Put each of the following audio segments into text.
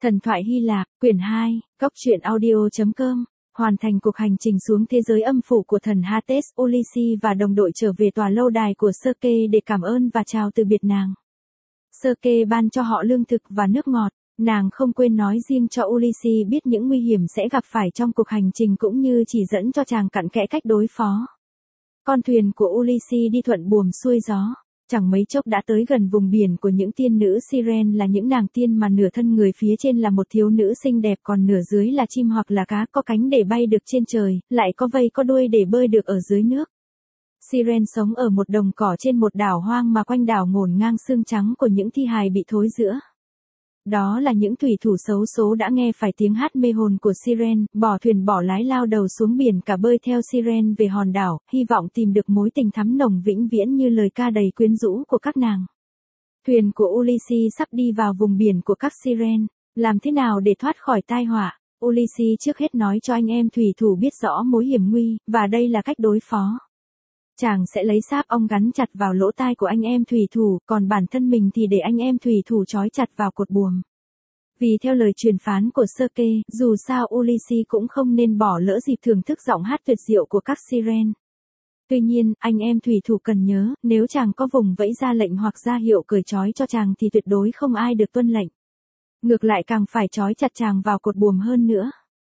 Thần thoại Hy Lạp, quyển 2, Cốc truyện audio.com, hoàn thành cuộc hành trình xuống thế giới âm phủ của thần Hades, Ulysses và đồng đội trở về tòa lâu đài của Circe để cảm ơn và chào từ biệt nàng. Circe ban cho họ lương thực và nước ngọt, nàng không quên nói riêng cho Ulysses biết những nguy hiểm sẽ gặp phải trong cuộc hành trình cũng như chỉ dẫn cho chàng cặn kẽ cách đối phó. Con thuyền của Ulysses đi thuận buồm xuôi gió. Chẳng mấy chốc đã tới gần vùng biển của những tiên nữ Siren, là những nàng tiên mà nửa thân người phía trên là một thiếu nữ xinh đẹp, còn nửa dưới là chim hoặc là cá, có cánh để bay được trên trời, lại có vây có đuôi để bơi được ở dưới nước. Siren sống ở một đồng cỏ trên một đảo hoang mà quanh đảo ngổn ngang xương trắng của những thi hài bị thối rữa. Đó là những thủy thủ xấu số đã nghe phải tiếng hát mê hồn của Siren, bỏ thuyền bỏ lái lao đầu xuống biển cả bơi theo Siren về hòn đảo, hy vọng tìm được mối tình thắm nồng vĩnh viễn như lời ca đầy quyến rũ của các nàng. Thuyền của Ulysses sắp đi vào vùng biển của các Siren. Làm thế nào để thoát khỏi tai họa? Ulysses trước hết nói cho anh em thủy thủ biết rõ mối hiểm nguy, và đây là cách đối phó. Chàng sẽ lấy sáp ong gắn chặt vào lỗ tai của anh em thủy thủ, còn bản thân mình thì để anh em thủy thủ trói chặt vào cột buồm. Vì theo lời truyền phán của Circe, dù sao Ulysses cũng không nên bỏ lỡ dịp thưởng thức giọng hát tuyệt diệu của các Siren. Tuy nhiên, anh em thủy thủ cần nhớ, nếu chàng có vùng vẫy ra lệnh hoặc ra hiệu cởi trói cho chàng thì tuyệt đối không ai được tuân lệnh. Ngược lại càng phải trói chặt chàng vào cột buồm hơn nữa.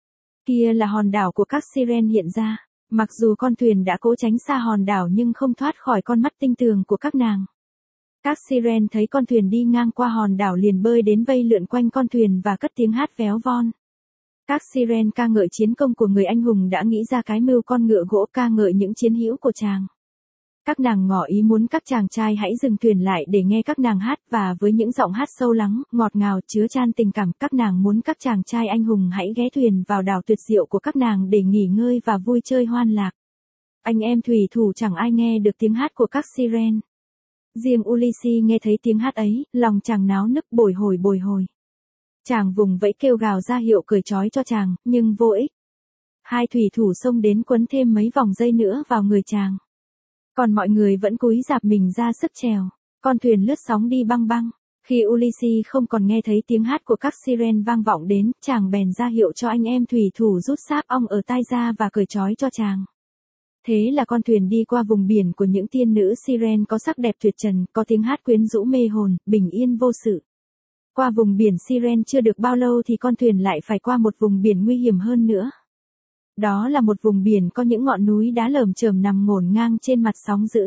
Kia là hòn đảo của các Siren hiện ra. Mặc dù con thuyền đã cố tránh xa hòn đảo nhưng không thoát khỏi con mắt tinh tường của các nàng. Các Siren thấy con thuyền đi ngang qua hòn đảo liền bơi đến vây lượn quanh con thuyền và cất tiếng hát véo von. Các Siren ca ngợi chiến công của người anh hùng đã nghĩ ra cái mưu con ngựa gỗ, ca ngợi những chiến hữu của chàng. Các nàng ngỏ ý muốn các chàng trai hãy dừng thuyền lại để nghe các nàng hát, và với những giọng hát sâu lắng, ngọt ngào chứa chan tình cảm, các nàng muốn các chàng trai anh hùng hãy ghé thuyền vào đảo tuyệt diệu của các nàng để nghỉ ngơi và vui chơi hoan lạc. Anh em thủy thủ chẳng ai nghe được tiếng hát của các Siren. Riêng Ulysses nghe thấy tiếng hát ấy, lòng chàng náo nức bồi hồi. Chàng vùng vẫy kêu gào ra hiệu cởi trói cho chàng, nhưng vô ích. Hai thủy thủ xông đến quấn thêm mấy vòng dây nữa vào người chàng. Còn mọi người vẫn cúi rạp mình ra sức chèo. Con thuyền lướt sóng đi băng băng. Khi Ulysses không còn nghe thấy tiếng hát của các Siren vang vọng đến, chàng bèn ra hiệu cho anh em thủy thủ rút sáp ong ở tai ra và cởi trói cho chàng. Thế là con thuyền đi qua vùng biển của những tiên nữ Siren có sắc đẹp tuyệt trần, có tiếng hát quyến rũ mê hồn, bình yên vô sự. Qua vùng biển Siren chưa được bao lâu thì con thuyền lại phải qua một vùng biển nguy hiểm hơn nữa. Đó là một vùng biển có những ngọn núi đá lởm chởm nằm ngổn ngang trên mặt sóng dữ.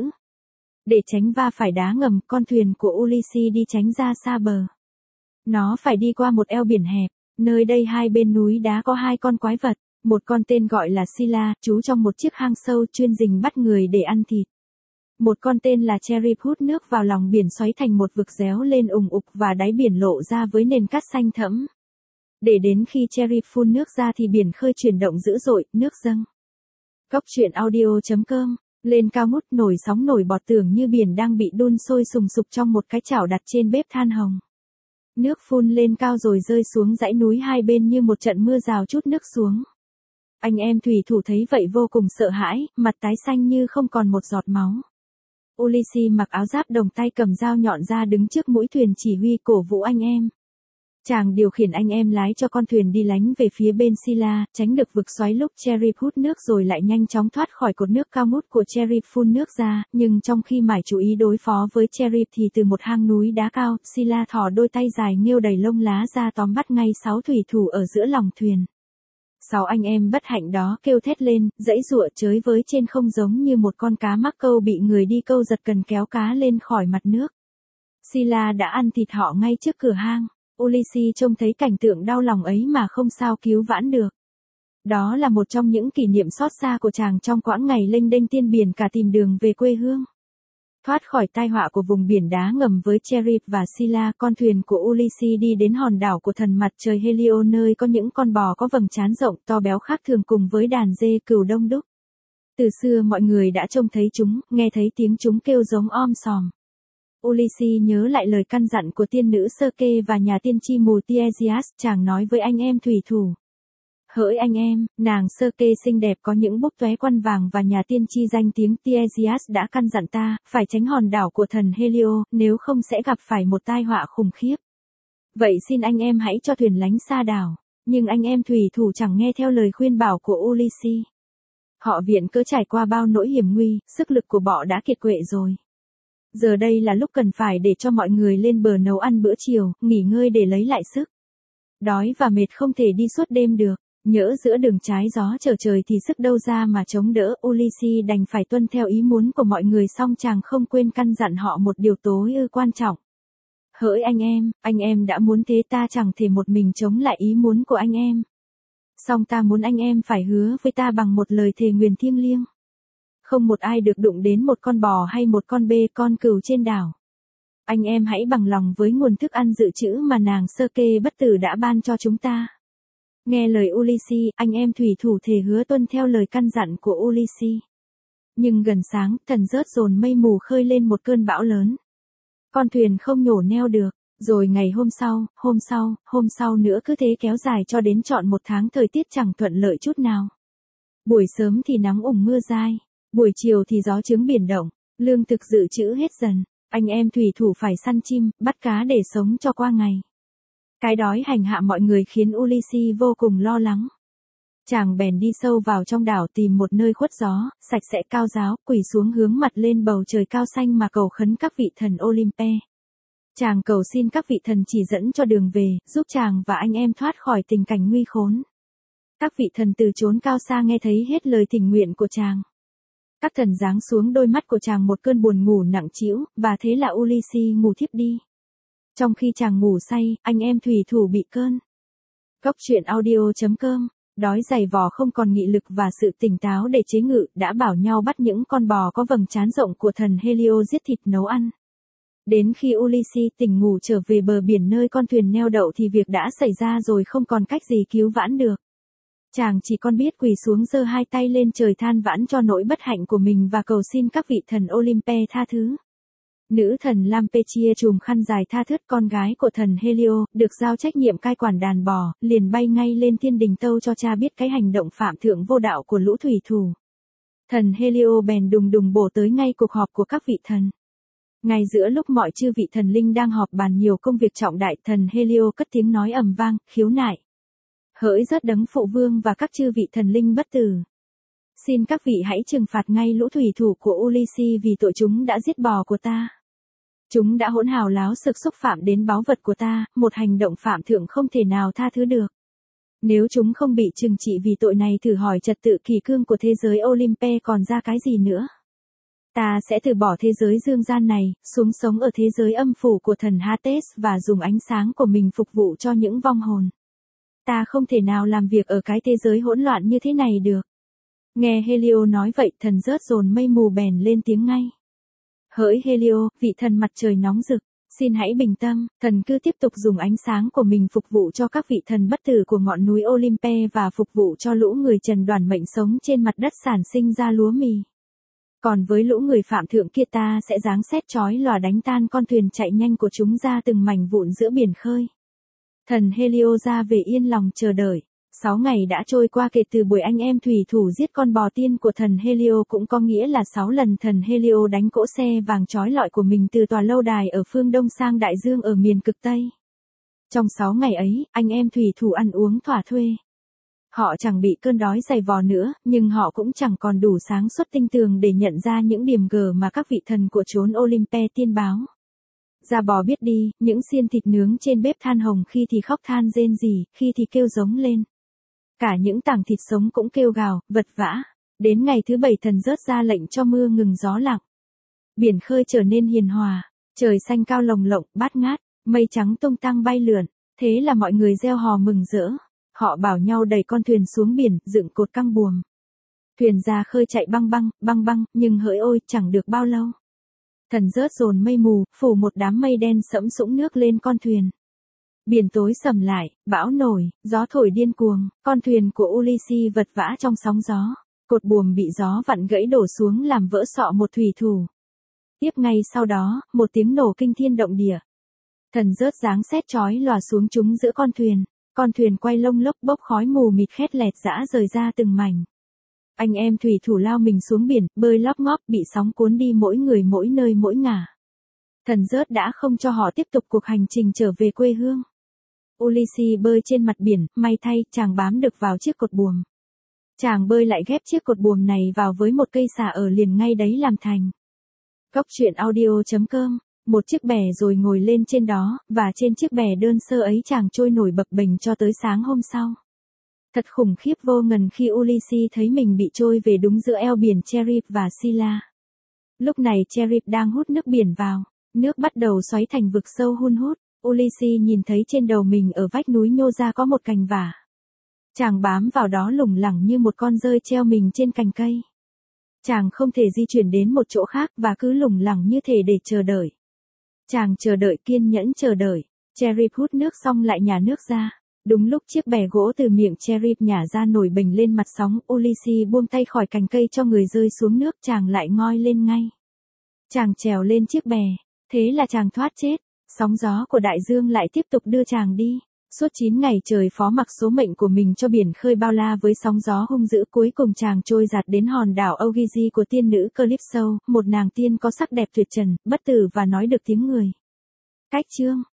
Để tránh va phải đá ngầm, con thuyền của Ulysses đi tránh ra xa bờ. Nó phải đi qua một eo biển hẹp, nơi đây hai bên núi đá có hai con quái vật, một con tên gọi là Scylla, trú trong một chiếc hang sâu chuyên rình bắt người để ăn thịt. Một con tên là Cherub hút nước vào lòng biển xoáy thành một vực réo lên ùng ục và đáy biển lộ ra với nền cát xanh thẫm. Để đến khi Cherub phun nước ra thì biển khơi chuyển động dữ dội, nước dâng. Cốc truyện audio.com, lên cao ngút nổi sóng nổi bọt tưởng như biển đang bị đun sôi sùng sục trong một cái chảo đặt trên bếp than hồng. Nước phun lên cao rồi rơi xuống dãy núi hai bên như một trận mưa rào trút nước xuống. Anh em thủy thủ thấy vậy vô cùng sợ hãi, mặt tái xanh như không còn một giọt máu. Ulysses mặc áo giáp đồng, tay cầm dao nhọn ra đứng trước mũi thuyền chỉ huy cổ vũ anh em. Chàng điều khiển anh em lái cho con thuyền đi lánh về phía bên Scylla, tránh được vực xoáy lúc Cherub hút nước rồi lại nhanh chóng thoát khỏi cột nước cao ngút của Cherub phun nước ra, nhưng trong khi mải chú ý đối phó với Cherub thì từ một hang núi đá cao, Scylla thò đôi tay dài nghêu đầy lông lá ra tóm bắt ngay 6 thủy thủ ở giữa lòng thuyền. 6 anh em bất hạnh đó kêu thét lên, giãy giụa chới với trên không giống như một con cá mắc câu bị người đi câu giật cần kéo cá lên khỏi mặt nước. Scylla đã ăn thịt họ ngay trước cửa hang. Ulysses trông thấy cảnh tượng đau lòng ấy mà không sao cứu vãn được. Đó là một trong những kỷ niệm xót xa của chàng trong quãng ngày lênh đênh tiên biển cả tìm đường về quê hương. Thoát khỏi tai họa của vùng biển đá ngầm với Cherub và Scylla, con thuyền của Ulysses đi đến hòn đảo của thần mặt trời Helio, nơi có những con bò có vầng trán rộng to béo khác thường cùng với đàn dê cừu đông đúc. Từ xưa mọi người đã trông thấy chúng, nghe thấy tiếng chúng kêu giống om sòm. Ulysses nhớ lại lời căn dặn của tiên nữ Circe và nhà tiên tri mù Tiesias, chàng nói với anh em thủy thủ. Hỡi anh em, nàng Circe xinh đẹp có những búp tóe quan vàng và nhà tiên tri danh tiếng Tiesias đã căn dặn ta, phải tránh hòn đảo của thần Helio, nếu không sẽ gặp phải một tai họa khủng khiếp. Vậy xin anh em hãy cho thuyền lánh xa đảo. Nhưng anh em thủy thủ chẳng nghe theo lời khuyên bảo của Ulysses. Họ viện cớ trải qua bao nỗi hiểm nguy, sức lực của bọ đã kiệt quệ rồi. Giờ đây là lúc cần phải để cho mọi người lên bờ nấu ăn bữa chiều, nghỉ ngơi để lấy lại sức. Đói và mệt không thể đi suốt đêm được. Nhỡ giữa đường trái gió trở trời thì sức đâu ra mà chống đỡ. Ulysses đành phải tuân theo ý muốn của mọi người, song chàng không quên căn dặn họ một điều tối ư quan trọng. Hỡi anh em đã muốn thế, ta chẳng thể một mình chống lại ý muốn của anh em. Song ta muốn anh em phải hứa với ta bằng một lời thề nguyền thiêng liêng. Không một ai được đụng đến một con bò hay một con bê con cừu trên đảo. Anh em hãy bằng lòng với nguồn thức ăn dự trữ mà nàng Sơ Kê bất tử đã ban cho chúng ta. Nghe lời Ulysses, anh em thủy thủ thề hứa tuân theo lời căn dặn của Ulysses. Nhưng gần sáng, thần rớt dồn mây mù khơi lên một cơn bão lớn. Con thuyền không nhổ neo được, rồi ngày hôm sau nữa cứ thế kéo dài cho đến trọn một tháng, thời tiết chẳng thuận lợi chút nào. Buổi sớm thì nắng ủng mưa dai, buổi chiều thì gió trướng biển động, lương thực dự trữ hết dần, anh em thủy thủ phải săn chim, bắt cá để sống cho qua ngày. Cái đói hành hạ mọi người khiến Ulysses vô cùng lo lắng. Chàng bèn đi sâu vào trong đảo tìm một nơi khuất gió, sạch sẽ cao ráo, quỳ xuống hướng mặt lên bầu trời cao xanh mà cầu khấn các vị thần Olympe. Chàng cầu xin các vị thần chỉ dẫn cho đường về, giúp chàng và anh em thoát khỏi tình cảnh nguy khốn. Các vị thần từ chốn cao xa nghe thấy hết lời thỉnh nguyện của chàng. Các thần giáng xuống đôi mắt của chàng một cơn buồn ngủ nặng trĩu, và thế là Ulysses ngủ thiếp đi. Trong khi chàng ngủ say, anh em thủy thủ bị cơn. Cóc truyện audio.com, đói dày vò không còn nghị lực và sự tỉnh táo để chế ngự, đã bảo nhau bắt những con bò có vầng trán rộng của thần Helio giết thịt nấu ăn. Đến khi Ulysses tỉnh ngủ trở về bờ biển nơi con thuyền neo đậu thì việc đã xảy ra rồi, không còn cách gì cứu vãn được. Chàng chỉ còn biết quỳ xuống giơ hai tay lên trời than vãn cho nỗi bất hạnh của mình và cầu xin các vị thần Olympe tha thứ. Nữ thần Lampetia chùm khăn dài tha thướt, con gái của thần Helio, được giao trách nhiệm cai quản đàn bò, liền bay ngay lên thiên đình tâu cho cha biết cái hành động phạm thượng vô đạo của lũ thủy thủ. Thần Helio bèn đùng đùng bổ tới ngay cuộc họp của các vị thần. Ngay giữa lúc mọi chư vị thần linh đang họp bàn nhiều công việc trọng đại, thần Helio cất tiếng nói ầm vang, khiếu nại. Hỡi rớt đấng phụ vương và các chư vị thần linh bất tử. Xin các vị hãy trừng phạt ngay lũ thủy thủ của Ulysses vì tội chúng đã giết bò của ta. Chúng đã hỗn hào láo xược xúc phạm đến báu vật của ta, một hành động phạm thượng không thể nào tha thứ được. Nếu chúng không bị trừng trị vì tội này, thử hỏi trật tự kỷ cương của thế giới Olympe còn ra cái gì nữa. Ta sẽ từ bỏ thế giới dương gian này, xuống sống ở thế giới âm phủ của thần Hades và dùng ánh sáng của mình phục vụ cho những vong hồn. Ta không thể nào làm việc ở cái thế giới hỗn loạn như thế này được. Nghe Helio nói vậy, thần rớt dồn mây mù bèn lên tiếng ngay. Hỡi Helio, vị thần mặt trời nóng rực, xin hãy bình tâm, thần cứ tiếp tục dùng ánh sáng của mình phục vụ cho các vị thần bất tử của ngọn núi Olympe và phục vụ cho lũ người trần đoàn mệnh sống trên mặt đất sản sinh ra lúa mì. Còn với lũ người phạm thượng kia, ta sẽ giáng sét chói lòa đánh tan con thuyền chạy nhanh của chúng ra từng mảnh vụn giữa biển khơi. Thần Helio ra về yên lòng chờ đợi. 6 ngày đã trôi qua kể từ buổi anh em thủy thủ giết con bò tiên của thần Helio, cũng có nghĩa là 6 lần thần Helio đánh cỗ xe vàng trói lọi của mình từ tòa lâu đài ở phương đông sang đại dương ở miền cực Tây. Trong 6 ngày ấy, anh em thủy thủ ăn uống thỏa thuê. Họ chẳng bị cơn đói dày vò nữa, nhưng họ cũng chẳng còn đủ sáng suốt tinh tường để nhận ra những điểm gở mà các vị thần của chốn Olympe tiên báo. Da bò biết đi, những xiên thịt nướng trên bếp than hồng khi thì khóc than rên rỉ, khi thì kêu giống lên. Cả những tảng thịt sống cũng kêu gào, vật vã. Đến ngày thứ 7 thần rớt ra lệnh cho mưa ngừng gió lặng. Biển khơi trở nên hiền hòa, trời xanh cao lồng lộng, bát ngát, mây trắng tung tăng bay lượn. Thế là mọi người reo hò mừng rỡ. Họ bảo nhau đẩy con thuyền xuống biển, dựng cột căng buồm. Thuyền ra khơi chạy băng băng, nhưng hỡi ôi, chẳng được bao lâu. Thần rớt dồn mây mù, phủ một đám mây đen sẫm sũng nước lên con thuyền. Biển tối sầm lại, bão nổi, gió thổi điên cuồng, con thuyền của Ulysses vật vã trong sóng gió. Cột buồm bị gió vặn gãy đổ xuống làm vỡ sọ một thủy thủ. Tiếp ngay sau đó, một tiếng nổ kinh thiên động địa. Thần rớt giáng sét chói lòa xuống chúng giữa con thuyền. Con thuyền quay lông lốc bốc khói mù mịt khét lẹt rã rời ra từng mảnh. Anh em thủy thủ lao mình xuống biển, bơi lóp ngóp, bị sóng cuốn đi mỗi người mỗi nơi mỗi ngả. Thần rớt đã không cho họ tiếp tục cuộc hành trình trở về quê hương. Ulysses bơi trên mặt biển, may thay, chàng bám được vào chiếc cột buồm. Chàng bơi lại ghép chiếc cột buồm này vào với một cây xà ở liền ngay đấy làm thành. Cốc truyện audio.com, một chiếc bè rồi ngồi lên trên đó, và trên chiếc bè đơn sơ ấy chàng trôi nổi bập bềnh cho tới sáng hôm sau. Thật khủng khiếp vô ngần khi Ulysses thấy mình bị trôi về đúng giữa eo biển Cherib và Scylla. Lúc này Cherib đang hút nước biển vào, nước bắt đầu xoáy thành vực sâu hun hút. Ulysses nhìn thấy trên đầu mình ở vách núi nhô ra có một cành vả. Chàng bám vào đó lủng lẳng như một con dơi treo mình trên cành cây. Chàng không thể di chuyển đến một chỗ khác và cứ lủng lẳng như thể để chờ đợi. Chàng chờ đợi, kiên nhẫn chờ đợi. Cherib hút nước xong lại nhả nước ra. Đúng lúc chiếc bè gỗ từ miệng Cherib nhả ra nổi bềnh lên mặt sóng, Ulysses buông tay khỏi cành cây cho người rơi xuống nước, chàng lại ngoi lên ngay. Chàng trèo lên chiếc bè, thế là chàng thoát chết. Sóng gió của đại dương lại tiếp tục đưa chàng đi. Suốt 9 ngày trời phó mặc số mệnh của mình cho biển khơi bao la với sóng gió hung dữ, cuối cùng chàng trôi giạt đến hòn đảo Ogygia của tiên nữ Calypso, một nàng tiên có sắc đẹp tuyệt trần, bất tử và nói được tiếng người. Cách chương